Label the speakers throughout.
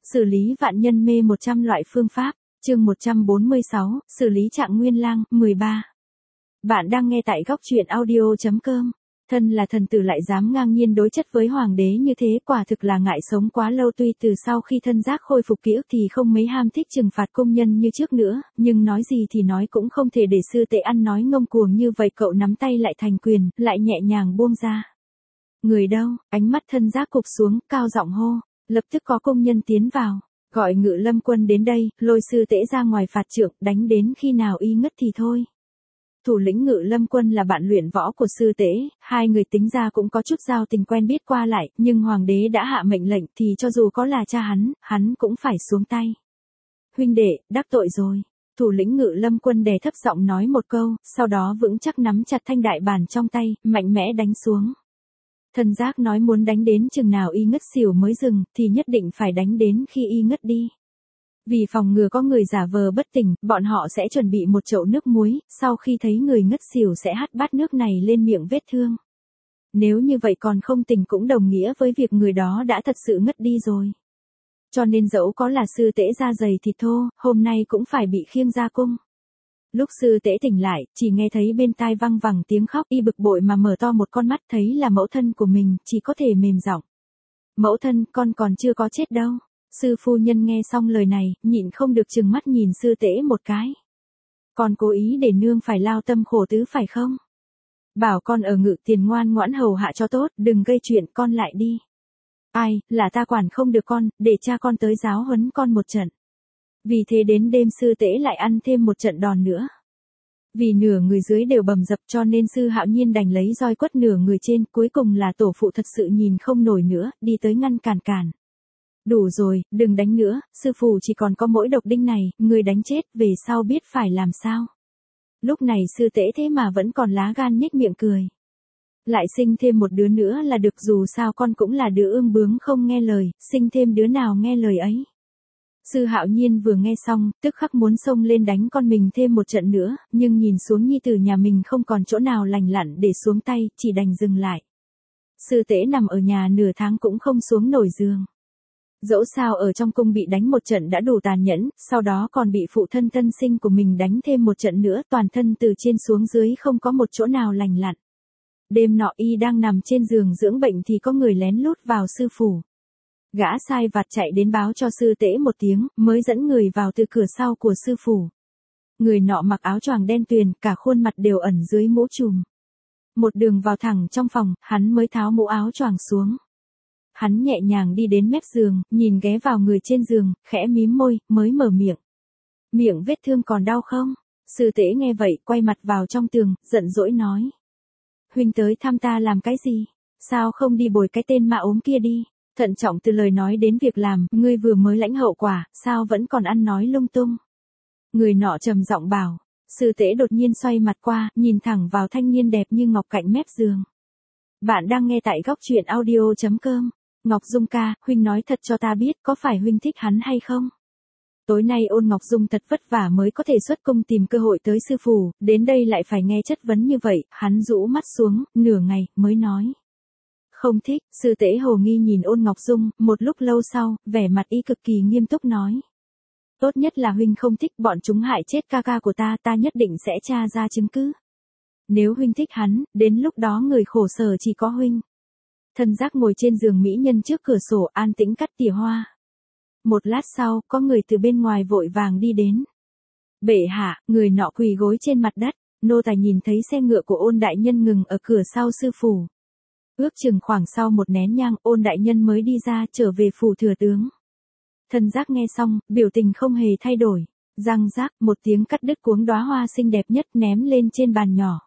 Speaker 1: Xử lý vạn nhân mê 100 loại phương pháp, chương 146, xử lý Trạng Nguyên Lang, 13. Bạn đang nghe tại góc truyện audio.com. Thân là thần tử lại dám ngang nhiên đối chất với hoàng đế như thế, quả thực là ngại sống quá lâu. Tuy từ sau khi thân giác khôi phục ký ức thì không mấy ham thích trừng phạt công nhân như trước nữa, nhưng nói gì thì nói cũng không thể để sư tể ăn nói ngông cuồng như vậy. Cậu nắm tay lại thành quyền, lại nhẹ nhàng buông ra. Người đâu? Ánh mắt thân giác cụp xuống, cao giọng hô. Lập tức có công nhân tiến vào, gọi Ngự Lâm Quân đến đây, lôi sư tể ra ngoài phạt trượng, đánh đến khi nào y ngất thì thôi. Thủ lĩnh Ngự Lâm Quân là bạn luyện võ của sư tể, hai người tính ra cũng có chút giao tình quen biết qua lại, nhưng hoàng đế đã hạ mệnh lệnh thì cho dù có là cha hắn cũng phải xuống tay. Huynh đệ, đắc tội rồi. Thủ lĩnh Ngự Lâm Quân đè thấp giọng nói một câu, sau đó vững chắc nắm chặt thanh đại bản trong tay, mạnh mẽ đánh xuống. Thân giác nói muốn đánh đến chừng nào y ngất xỉu mới dừng, thì nhất định phải đánh đến khi y ngất đi. Vì phòng ngừa có người giả vờ bất tỉnh, bọn họ sẽ chuẩn bị một chậu nước muối, sau khi thấy người ngất xỉu sẽ hắt bát nước này lên miệng vết thương. Nếu như vậy còn không tỉnh cũng đồng nghĩa với việc người đó đã thật sự ngất đi rồi. Cho nên dẫu có là sư tể da dày thịt thô, hôm nay cũng phải bị khiêng ra cung. Lúc sư tể tỉnh lại, chỉ nghe thấy bên tai văng vẳng tiếng khóc, y bực bội mà mở to một con mắt, thấy là mẫu thân của mình, chỉ có thể mềm giọng. Mẫu thân, con còn chưa có chết đâu. Sư phu nhân nghe xong lời này, nhịn không được trừng mắt nhìn sư tể một cái. Con cố ý để nương phải lao tâm khổ tứ phải không? Bảo con ở Ngự Tiền ngoan ngoãn hầu hạ cho tốt, đừng gây chuyện, con lại đi. Ai, là ta quản không được con, để cha con tới giáo huấn con một trận. Vì thế đến đêm sư tể lại ăn thêm một trận đòn nữa. Vì nửa người dưới đều bầm dập cho nên sư Hạo Nhiên đành lấy roi quất nửa người trên, cuối cùng là tổ phụ thật sự nhìn không nổi nữa, đi tới ngăn cản. Đủ rồi, đừng đánh nữa, sư phụ chỉ còn có mỗi độc đinh này, người đánh chết, về sau biết phải làm sao. Lúc này sư tể thế mà vẫn còn lá gan nhếch miệng cười. Lại sinh thêm một đứa nữa là được, dù sao con cũng là đứa ương bướng không nghe lời, sinh thêm đứa nào nghe lời ấy. Sư Hạo Nhiên vừa nghe xong, tức khắc muốn xông lên đánh con mình thêm một trận nữa, nhưng nhìn xuống nhi tử nhà mình không còn chỗ nào lành lặn để xuống tay, chỉ đành dừng lại. Sư tể nằm ở nhà nửa tháng cũng không xuống nổi giường. Dẫu sao ở trong cung bị đánh một trận đã đủ tàn nhẫn, sau đó còn bị phụ thân thân sinh của mình đánh thêm một trận nữa, toàn thân từ trên xuống dưới không có một chỗ nào lành lặn. Đêm nọ y đang nằm trên giường dưỡng bệnh thì có người lén lút vào sư phủ. Gã sai vặt chạy đến báo cho sư tể một tiếng, mới dẫn người vào từ cửa sau của sư phủ. Người nọ mặc áo choàng đen tuyền, cả khuôn mặt đều ẩn dưới mũ trùm. Một đường vào thẳng trong phòng, hắn mới tháo mũ áo choàng xuống. Hắn nhẹ nhàng đi đến mép giường, nhìn ghé vào người trên giường, khẽ mím môi, mới mở miệng. Miệng vết thương còn đau không? Sư tể nghe vậy, quay mặt vào trong tường, giận dỗi nói. Huynh tới thăm ta làm cái gì? Sao không đi bồi cái tên ma ốm kia đi? Thận trọng từ lời nói đến việc làm, ngươi vừa mới lãnh hậu quả, sao vẫn còn ăn nói lung tung? Người nọ trầm giọng bảo. Sư tể đột nhiên xoay mặt qua, nhìn thẳng vào thanh niên đẹp như ngọc cạnh mép giường. Bạn đang nghe tại góc truyện audio.com. Ngọc Dung ca, huynh nói thật cho ta biết, có phải huynh thích hắn hay không? Tối nay Ôn Ngọc Dung thật vất vả mới có thể xuất cung tìm cơ hội tới sư phủ, đến đây lại phải nghe chất vấn như vậy, hắn rũ mắt xuống, nửa ngày, mới nói. Không thích. Sư tể hồ nghi nhìn Ôn Ngọc Dung, một lúc lâu sau, vẻ mặt y cực kỳ nghiêm túc nói. Tốt nhất là huynh không thích, bọn chúng hại chết ca ca của ta, ta nhất định sẽ tra ra chứng cứ. Nếu huynh thích hắn, đến lúc đó người khổ sở chỉ có huynh. Thân giác ngồi trên giường mỹ nhân trước cửa sổ an tĩnh cắt tỉa hoa. Một lát sau, có người từ bên ngoài vội vàng đi đến. Bệ hạ, người nọ quỳ gối trên mặt đất, nô tài nhìn thấy xe ngựa của Ôn đại nhân ngừng ở cửa sau sư phủ. Ước chừng khoảng sau một nén nhang, Ôn đại nhân mới đi ra trở về phủ thừa tướng. Thân giác nghe xong, biểu tình không hề thay đổi. Răng rác, một tiếng cắt đứt cuống đóa hoa xinh đẹp nhất ném lên trên bàn nhỏ.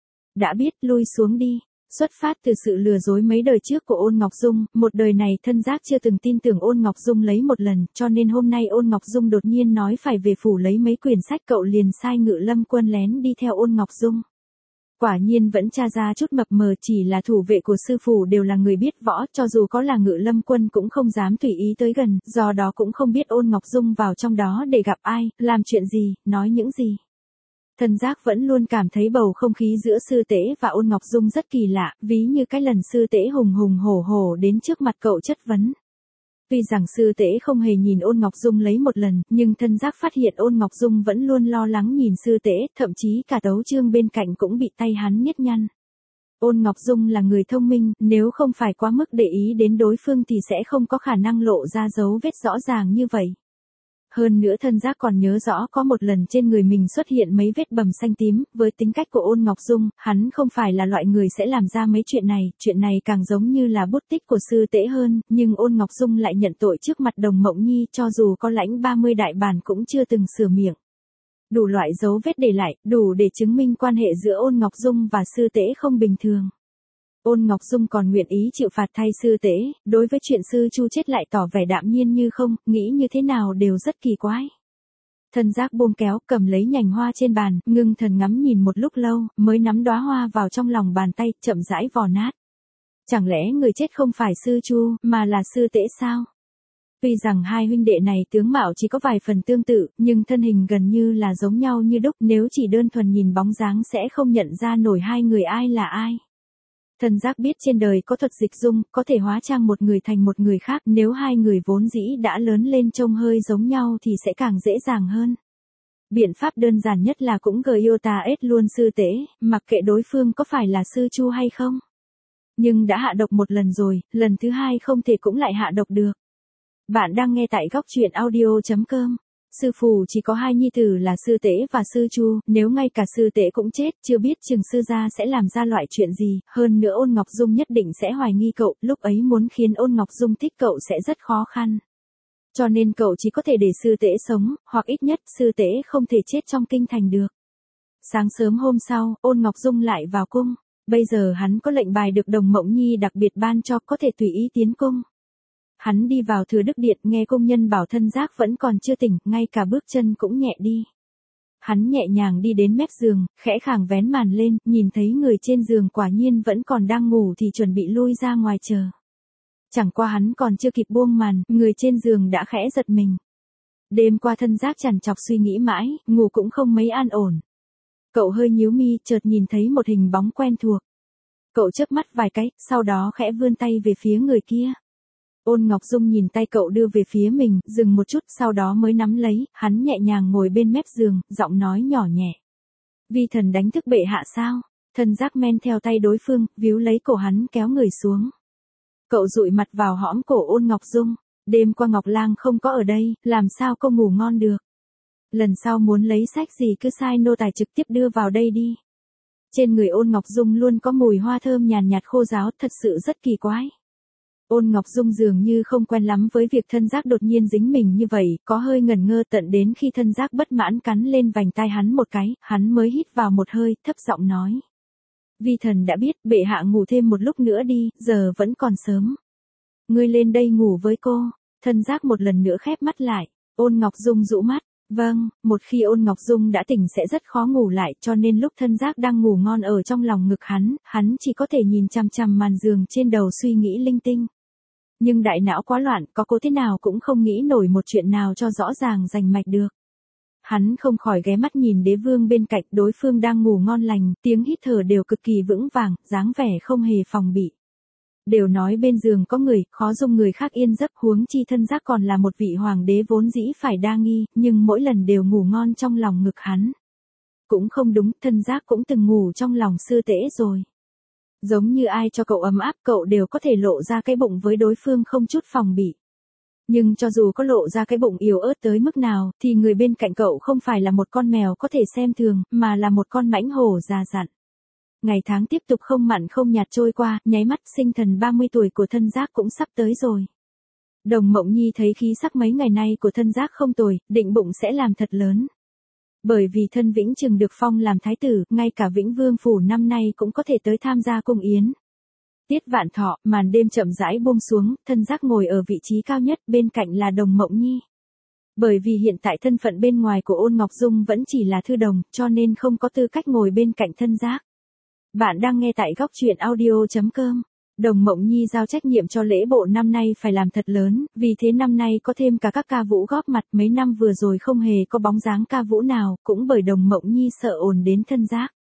Speaker 1: Đã biết, lui xuống đi. Xuất phát từ sự lừa dối mấy đời trước của Ôn Ngọc Dung, một đời này thân giác chưa từng tin tưởng Ôn Ngọc Dung lấy một lần, cho nên hôm nay Ôn Ngọc Dung đột nhiên nói phải về phủ lấy mấy quyển sách, cậu liền sai Ngự Lâm Quân lén đi theo Ôn Ngọc Dung. Quả nhiên vẫn tra ra chút mập mờ, chỉ là thủ vệ của sư phủ đều là người biết võ, cho dù có là Ngự Lâm Quân cũng không dám tùy ý tới gần, do đó cũng không biết Ôn Ngọc Dung vào trong đó để gặp ai, làm chuyện gì, nói những gì. Thân giác vẫn luôn cảm thấy bầu không khí giữa sư tể và Ôn Ngọc Dung rất kỳ lạ, ví như cái lần sư tể hùng hùng hổ hổ đến trước mặt cậu chất vấn. Tuy rằng sư tễ không hề nhìn Ôn Ngọc Dung lấy một lần, nhưng thân giác phát hiện Ôn Ngọc Dung vẫn luôn lo lắng nhìn sư tễ, thậm chí cả tấu chương bên cạnh cũng bị tay hắn nhét nhăn. Ôn Ngọc Dung là người thông minh, nếu không phải quá mức để ý đến đối phương thì sẽ không có khả năng lộ ra dấu vết rõ ràng như vậy. Hơn nữa thân giác còn nhớ rõ có một lần trên người mình xuất hiện mấy vết bầm xanh tím, với tính cách của Ôn Ngọc Dung, hắn không phải là loại người sẽ làm ra mấy chuyện này càng giống như là bút tích của sư tễ hơn, nhưng Ôn Ngọc Dung lại nhận tội trước mặt Đồng Mộng Nhi cho dù có lãnh 30 đại bản cũng chưa từng sửa miệng. Đủ loại dấu vết để lại, đủ để chứng minh quan hệ giữa Ôn Ngọc Dung và sư tễ không bình thường. Ôn Ngọc Dung còn nguyện ý chịu phạt thay sư tễ, đối với chuyện sư Chu chết lại tỏ vẻ đạm nhiên như không, nghĩ như thế nào đều rất kỳ quái. Thân giác buông kéo, cầm lấy nhành hoa trên bàn, ngưng thần ngắm nhìn một lúc lâu, mới nắm đóa hoa vào trong lòng bàn tay, chậm rãi vò nát. Chẳng lẽ người chết không phải sư Chu, mà là sư tễ sao? Tuy rằng hai huynh đệ này tướng mạo chỉ có vài phần tương tự, nhưng thân hình gần như là giống nhau như đúc, nếu chỉ đơn thuần nhìn bóng dáng sẽ không nhận ra nổi hai người ai là ai. Thân giác biết trên đời có thuật dịch dung, có thể hóa trang một người thành một người khác, nếu hai người vốn dĩ đã lớn lên trông hơi giống nhau thì sẽ càng dễ dàng hơn. Biện pháp đơn giản nhất là cũng Iota ết luôn sư tễ, mặc kệ đối phương có phải là sư Chu hay không. Nhưng đã hạ độc một lần rồi, lần thứ hai không thể cũng lại hạ độc được. Bạn đang nghe tại góc truyện audio.com. Sư phù chỉ có hai nhi tử là sư tễ và sư Chu, nếu ngay cả sư tễ cũng chết, chưa biết chừng sư gia sẽ làm ra loại chuyện gì, hơn nữa Ôn Ngọc Dung nhất định sẽ hoài nghi cậu, lúc ấy muốn khiến Ôn Ngọc Dung thích cậu sẽ rất khó khăn. Cho nên cậu chỉ có thể để sư tễ sống, hoặc ít nhất sư tễ không thể chết trong kinh thành được. Sáng sớm hôm sau, Ôn Ngọc Dung lại vào cung, bây giờ hắn có lệnh bài được Đồng Mộng Nhi đặc biệt ban cho, có thể tùy ý tiến cung. Hắn đi vào Thừa Đức Điện, nghe công nhân bảo thân giác vẫn còn chưa tỉnh, ngay cả bước chân cũng nhẹ đi. Hắn nhẹ nhàng đi đến mép giường, khẽ khàng vén màn lên, nhìn thấy người trên giường quả nhiên vẫn còn đang ngủ thì chuẩn bị lui ra ngoài chờ. Chẳng qua hắn còn chưa kịp buông màn, người trên giường đã khẽ giật mình. Đêm qua thân giác trằn trọc suy nghĩ mãi, ngủ cũng không mấy an ổn. Cậu hơi nhíu mi, chợt nhìn thấy một hình bóng quen thuộc. Cậu chớp mắt vài cái, sau đó khẽ vươn tay về phía người kia. Ôn Ngọc Dung nhìn tay cậu đưa về phía mình, dừng một chút sau đó mới nắm lấy, hắn nhẹ nhàng ngồi bên mép giường, giọng nói nhỏ nhẹ. Vi thần đánh thức bệ hạ sao? Thân giác men theo tay đối phương, víu lấy cổ hắn kéo người xuống. Cậu dụi mặt vào hõm cổ Ôn Ngọc Dung, đêm qua Ngọc Lang không có ở đây, làm sao cô ngủ ngon được? Lần sau muốn lấy sách gì cứ sai nô tài trực tiếp đưa vào đây đi. Trên người Ôn Ngọc Dung luôn có mùi hoa thơm nhàn nhạt khô ráo, thật sự rất kỳ quái. Ôn Ngọc Dung dường như không quen lắm với việc thân giác đột nhiên dính mình như vậy, có hơi ngẩn ngơ tận đến khi thân giác bất mãn cắn lên vành tai hắn một cái, hắn mới hít vào một hơi, thấp giọng nói. Vi thần đã biết, bệ hạ ngủ thêm một lúc nữa đi, giờ vẫn còn sớm. Ngươi lên đây ngủ với cô, thân giác một lần nữa khép mắt lại, Ôn Ngọc Dung dụ mắt. Vâng, một khi Ôn Ngọc Dung đã tỉnh sẽ rất khó ngủ lại, cho nên lúc thân giác đang ngủ ngon ở trong lòng ngực hắn chỉ có thể nhìn chằm chằm màn giường trên đầu suy nghĩ linh tinh. Nhưng đại não quá loạn, có cố thế nào cũng không nghĩ nổi một chuyện nào cho rõ ràng rành mạch được. Hắn không khỏi ghé mắt nhìn đế vương bên cạnh, đối phương đang ngủ ngon lành, tiếng hít thở đều cực kỳ vững vàng, dáng vẻ không hề phòng bị. Đều nói bên giường có người, khó dung người khác yên giấc, huống chi thân giác còn là một vị hoàng đế vốn dĩ phải đa nghi, nhưng mỗi lần đều ngủ ngon trong lòng ngực hắn. Cũng không đúng, thân giác cũng từng ngủ trong lòng sư tễ rồi. Giống như ai cho cậu ấm áp, cậu đều có thể lộ ra cái bụng với đối phương không chút phòng bị. Nhưng cho dù có lộ ra cái bụng yếu ớt tới mức nào, thì người bên cạnh cậu không phải là một con mèo có thể xem thường, mà là một con mãnh hổ già dặn. Ngày tháng tiếp tục không mặn không nhạt trôi qua, nháy mắt sinh thần 30 tuổi của thân giác cũng sắp tới rồi. Đồng Mộng Nhi thấy khí sắc mấy ngày nay của thân giác không tồi, định bụng sẽ làm thật lớn. Bởi vì thân Vĩnh Trừng được phong làm thái tử, ngay cả Vĩnh Vương phủ năm nay cũng có thể tới tham gia cung yến. Tiết Vạn Thọ, màn đêm chậm rãi buông xuống, thân giác ngồi ở vị trí cao nhất, bên cạnh là Đồng Mộng Nhi. Bởi vì hiện tại thân phận bên ngoài của Ôn Ngọc Dung vẫn chỉ là thư đồng, cho nên không có tư cách ngồi bên cạnh thân giác. Bạn đang nghe tại góc truyện audio.com. Đồng Mộng Nhi giao trách nhiệm cho lễ bộ năm nay phải làm thật lớn, vì thế năm nay có thêm cả các ca vũ góp mặt, mấy năm vừa rồi không hề có bóng dáng ca vũ nào, cũng bởi Đồng Mộng Nhi sợ ồn đến thân giác.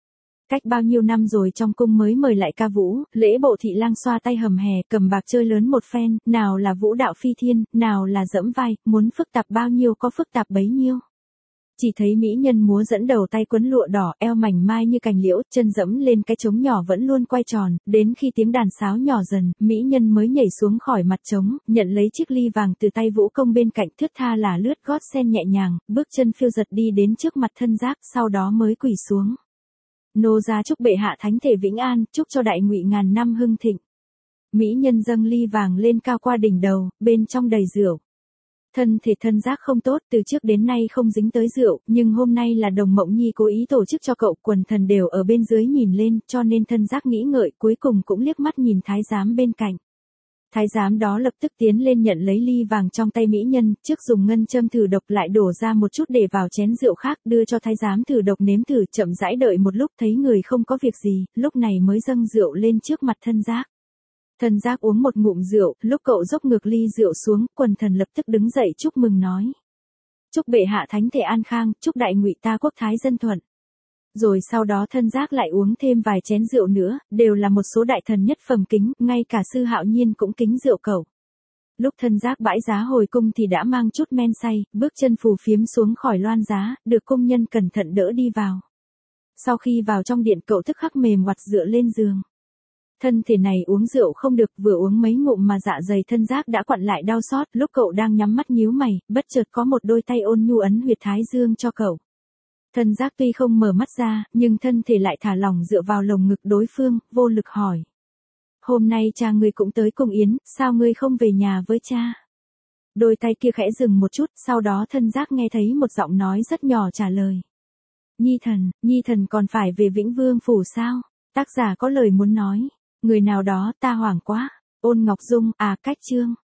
Speaker 1: Cách bao nhiêu năm rồi trong cung mới mời lại ca vũ, lễ bộ thị lang xoa tay hầm hè, cầm bạc chơi lớn một phen, nào là vũ đạo phi thiên, nào là dẫm vai, muốn phức tạp bao nhiêu có phức tạp bấy nhiêu. Chỉ thấy mỹ nhân múa dẫn đầu tay quấn lụa đỏ, eo mảnh mai như cành liễu, chân dẫm lên cái trống nhỏ vẫn luôn quay tròn, đến khi tiếng đàn sáo nhỏ dần, mỹ nhân mới nhảy xuống khỏi mặt trống, nhận lấy chiếc ly vàng từ tay vũ công bên cạnh, thướt tha là lướt gót sen nhẹ nhàng, bước chân phiêu giật đi đến trước mặt thân giác, sau đó mới quỳ xuống. Nô gia chúc bệ hạ thánh thể vĩnh an, chúc cho đại ngụy ngàn năm hưng thịnh. Mỹ nhân dâng ly vàng lên cao qua đỉnh đầu, bên trong đầy rượu. Thân thể thân giác không tốt, từ trước đến nay không dính tới rượu, nhưng hôm nay là Đồng Mộng Nhi cố ý tổ chức cho cậu, quần thần đều ở bên dưới nhìn lên, cho nên thân giác nghĩ ngợi, cuối cùng cũng liếc mắt nhìn thái giám bên cạnh. Thái giám đó lập tức tiến lên nhận lấy ly vàng trong tay mỹ nhân, trước dùng ngân châm thử độc lại đổ ra một chút để vào chén rượu khác, đưa cho thái giám thử độc nếm thử, chậm rãi đợi một lúc thấy người không có việc gì, lúc này mới dâng rượu lên trước mặt thân giác. Thân giác uống một ngụm rượu, lúc cậu dốc ngược ly rượu xuống, quần thần lập tức đứng dậy chúc mừng nói. Chúc bệ hạ thánh thể an khang, chúc đại ngụy ta quốc thái dân thuận. Rồi sau đó thân giác lại uống thêm vài chén rượu nữa, đều là một số đại thần nhất phẩm kính, ngay cả sư Hạo Nhiên cũng kính rượu cậu. Lúc thân giác bãi giá hồi cung thì đã mang chút men say, bước chân phù phiếm xuống khỏi loan giá, được công nhân cẩn thận đỡ đi vào. Sau khi vào trong điện cậu tức khắc mềm oặt dựa lên giường. Thân thể này uống rượu không được, vừa uống mấy ngụm mà dạ dày thân giác đã quặn lại đau xót, lúc cậu đang nhắm mắt nhíu mày, bất chợt có một đôi tay ôn nhu ấn huyệt thái dương cho cậu. Thân giác tuy không mở mắt ra, nhưng thân thể lại thả lỏng dựa vào lồng ngực đối phương, vô lực hỏi. Hôm nay cha ngươi cũng tới cùng yến, sao ngươi không về nhà với cha? Đôi tay kia khẽ dừng một chút, sau đó thân giác nghe thấy một giọng nói rất nhỏ trả lời. Nhi thần còn phải về Vĩnh Vương phủ sao? Tác giả có lời muốn nói. Người nào đó, ta hoảng quá. Ôn Ngọc Dung, cách chương.